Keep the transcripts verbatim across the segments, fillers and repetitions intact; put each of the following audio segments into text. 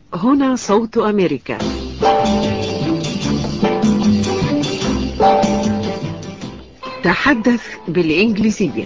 هنا صوت أمريكا. تحدث بالإنجليزية.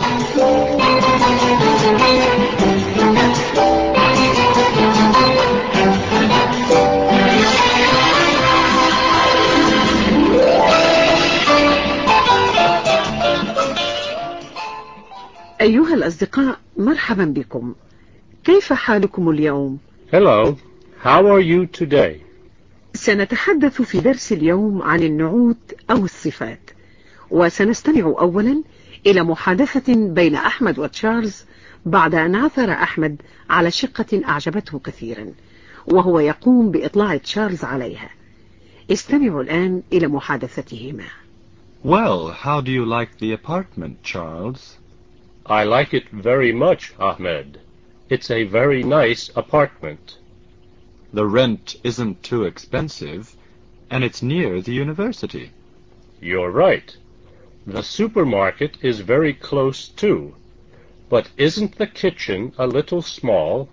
أيها الأصدقاء، مرحبا بكم. كيف حالكم اليوم؟ Hello, how are you today? سنتحدث في درس اليوم عن النعوت أو الصفات، وسنستمع أولا إلى محادثة بين أحمد وتشارلز بعد أن عثر أحمد على شقة أعجبته كثيرا، وهو يقوم بإطلاع تشارلز عليها. استمعوا الآن إلى محادثتهما. Well, how do you like the apartment, Charles? I like it very much, Ahmed. It's a very nice apartment. The rent isn't too expensive, and it's near the university. You're right. The supermarket is very close too. But isn't the kitchen a little small?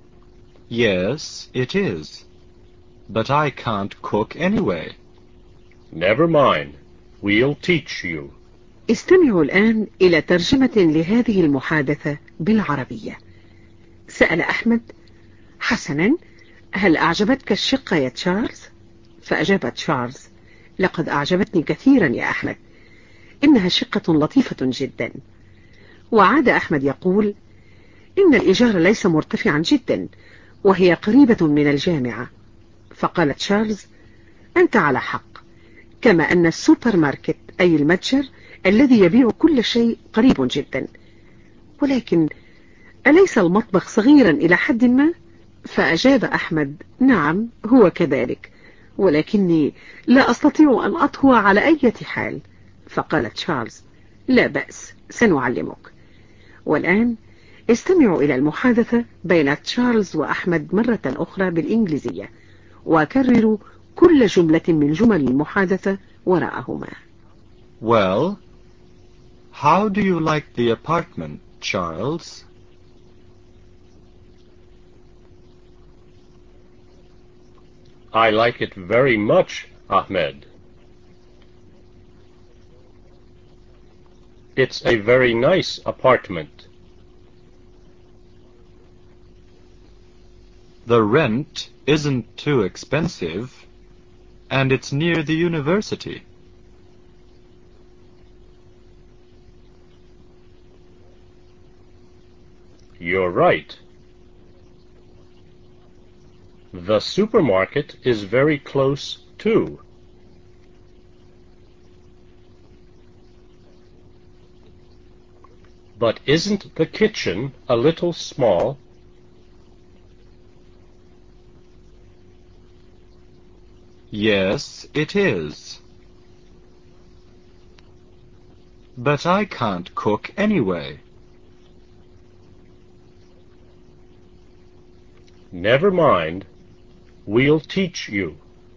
Yes, it is. But I can't cook anyway. Never mind. We'll teach you. استمعوا الآن إلى ترجمة لهذه المحادثة بالعربية. سأل أحمد: حسنا، هل أعجبتك الشقة يا تشارلز؟ فأجاب تشارلز: لقد أعجبتني كثيرا يا أحمد، إنها شقة لطيفة جدا. وعاد أحمد يقول: إن الإيجار ليس مرتفعا جدا، وهي قريبة من الجامعة. فقال تشارلز: أنت على حق، كما أن السوبر ماركت أي المتجر الذي يبيع كل شيء قريب جدا. ولكن أليس المطبخ صغيرا إلى حد ما؟ فأجاب أحمد: نعم، هو كذلك، ولكني لا أستطيع أن أطهو على أي حال. فقال تشارلز: لا بأس، سنعلمك. والآن استمعوا إلى المحادثة بين تشارلز وأحمد مرة أخرى بالإنجليزية، وكرروا كل جملة من جمل المحادثة وراءهما. Well, how do you like the apartment, Charles? I like it very much, Ahmed. It's a very nice apartment. The rent isn't too expensive, and it's near the university. You're right. The supermarket is very close too. But isn't the kitchen a little small? Yes, it is. But I can't cook anyway. Never mind. We'll teach you.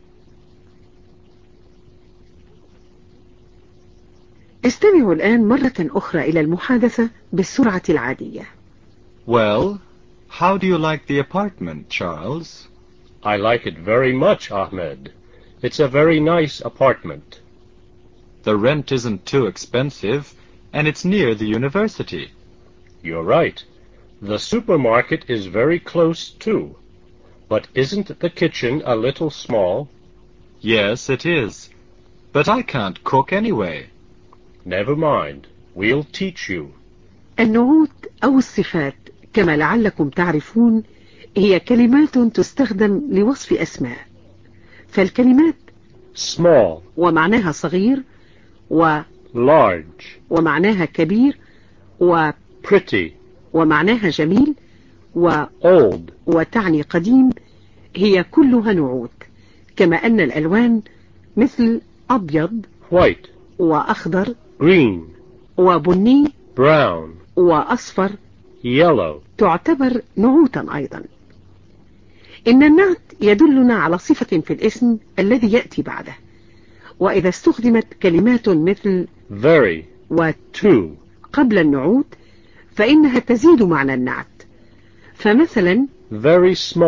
استمعوا الآن مرة أخرى إلى المحادثة بالسرعة العادية. Well, how do you like the apartment, Charles? I like it very much, Ahmed. It's a very nice apartment. The rent isn't too expensive, and it's near the university. You're right. The supermarket is very close too. But isn't the kitchen a little small? Yes, it is. But I can't cook anyway. Never mind. We'll teach you. النعوت أو الصفات كما لعلكم تعرفون هي كلمات تستخدم لوصف أسماء. فالكلمات small ومعناها صغير، و large ومعناها كبير، و pretty ومعناها جميل، و old وتعني قديم، هي كلها نعوت. كما أن الألوان مثل أبيض white وأخضر green وبني brown وأصفر yellow تعتبر نعوتا أيضا. إن النعت يدلنا على صفة في الاسم الذي يأتي بعده، وإذا استخدمت كلمات مثل very و to قبل النعوت فإنها تزيد معنى النعت. فمثلا very small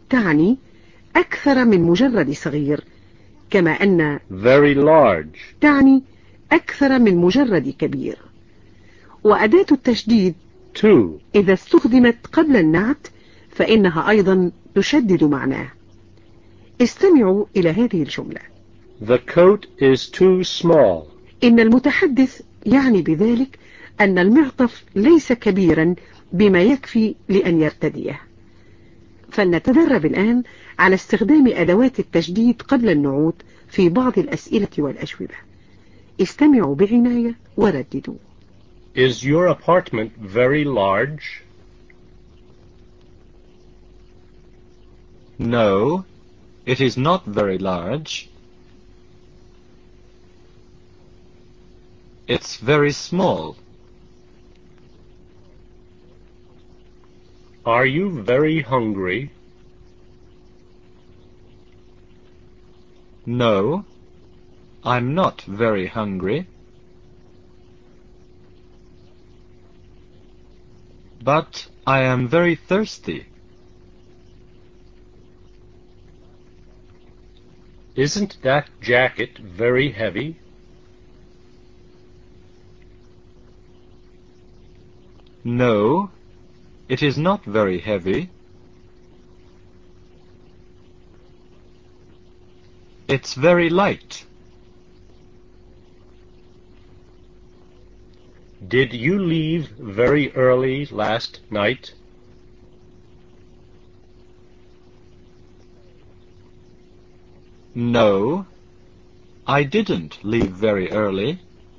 تعني أكثر من مجرد صغير، كما أن very large تعني أكثر من مجرد كبير. وأداة التشديد to إذا استخدمت قبل النعت فإنها أيضا تشدد معناه. استمعوا إلى هذه الجملة: The coat is too small. إن المتحدث يعني بذلك أن المعطف ليس كبيرا بما يكفي لأن يرتديه. فلنتدرب الآن على استخدام أدوات التشديد قبل النعوت في بعض الأسئلة والأجوبة. استمعوا بعناية ورددوا. Is your apartment very large? No, it is not very large. It's very small. Are you very hungry? No, I'm not very hungry. But I am very thirsty. Isn't that jacket very heavy? No, it is not very heavy. It's very light. Did you leave very early last night? No, I didn't leave very early.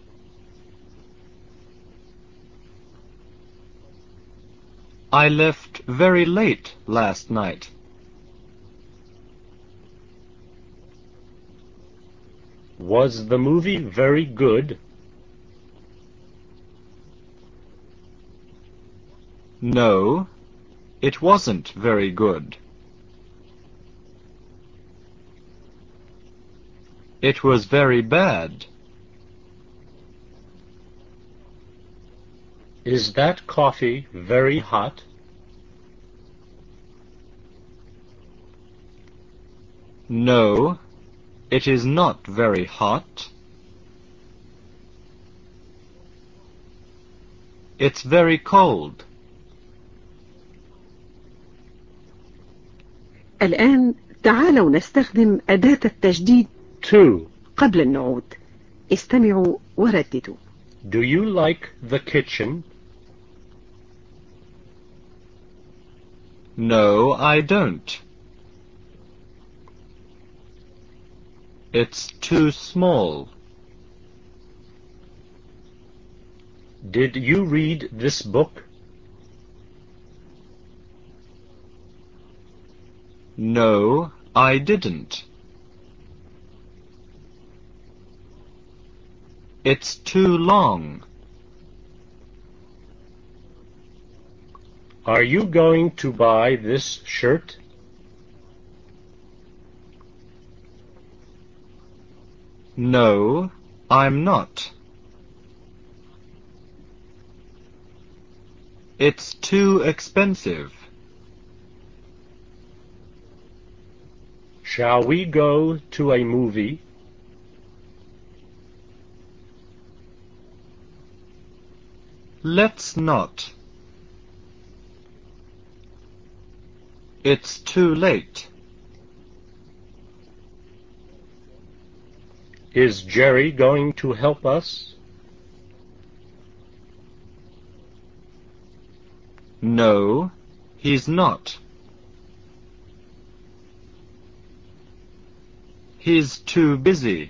I left very late last night. Was the movie very good? No, it wasn't very good. It was very bad. Is that coffee very hot? No, it is not very hot. It's very cold. الآن تعالوا نستخدم أداة التجديد to قبل النعوت. استمعوا ورددوا. Do you like the kitchen? No, I don't. It's too small. Did you read this book? No, I didn't. It's too long. Are you going to buy this shirt? No, I'm not. It's too expensive. Shall we go to a movie? Let's not. It's too late. Is Jerry going to help us? No, he's not. He's too busy.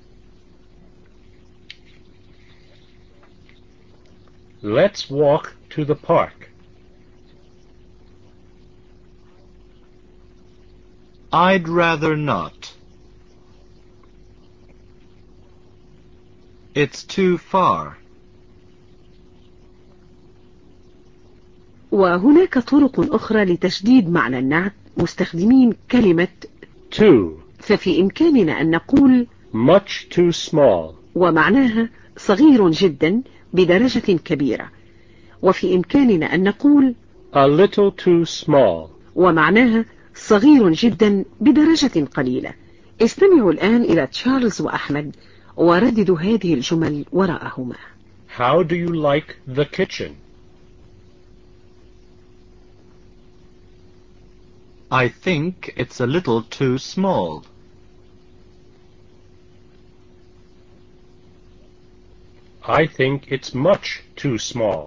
Let's walk to the park. I'd rather not. It's too far. وهناك طرق أخرى لتشديد معنى النعت مستخدمين كلمة Too. ففي إمكاننا أن نقول Much too small. ومعناها صغير جدا بدرجة كبيرة. وفي إمكاننا أن نقول A little too small. ومعناها صغير جدا بدرجة قليلة. استمعوا الآن إلى تشارلز وأحمد ورددوا هذه الجمل وراءهما. How do you like the kitchen? I think it's a little too small. I think it's much too small.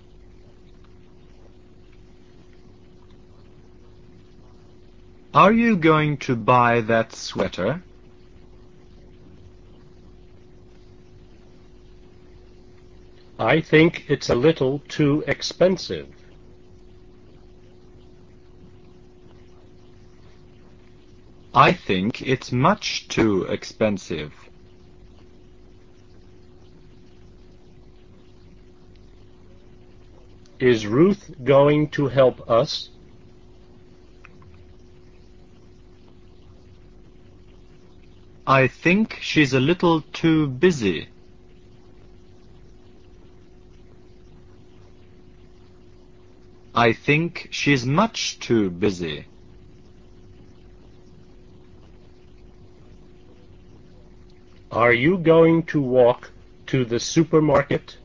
Are you going to buy that sweater? I think it's a little too expensive. I think it's much too expensive. Is Ruth going to help us? I think she's a little too busy. I think she's much too busy. Are you going to walk to the supermarket?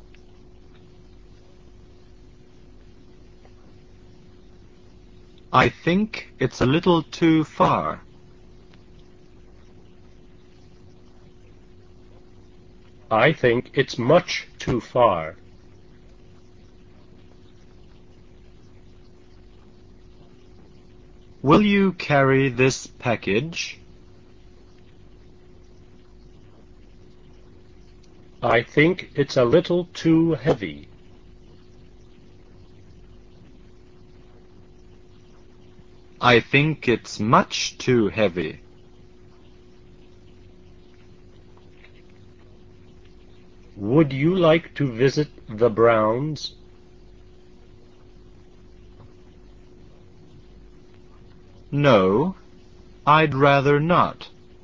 I think it's a little too far. I think it's much too far. Will you carry this package? I think it's a little too heavy. I think it's much too heavy. Would you like to visit the Browns? No, I'd rather not.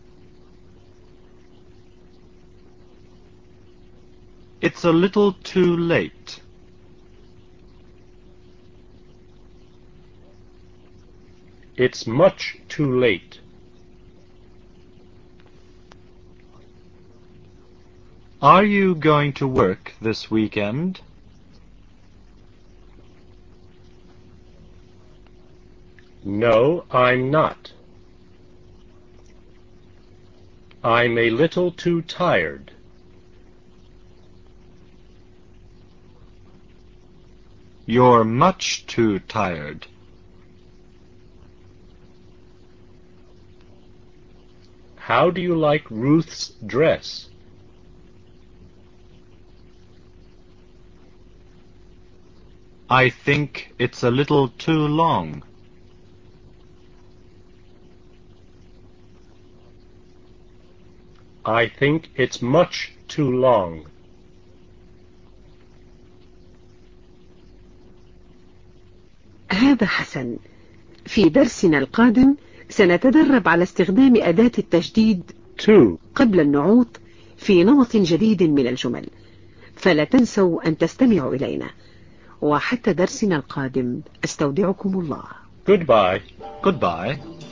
It's a little too late. It's much too late. Are you going to work this weekend? No, I'm not. I'm a little too tired. You're much too tired. How do you like Ruth's dress? I think it's a little too long. I think it's much too long. هذا حسن. في درسنا القادم سنتدرب على استخدام أداة التجديد to قبل النعوت في نمط جديد من الجمل، فلا تنسوا أن تستمعوا إلينا. وحتى درسنا القادم استودعكم الله. Goodbye. Goodbye.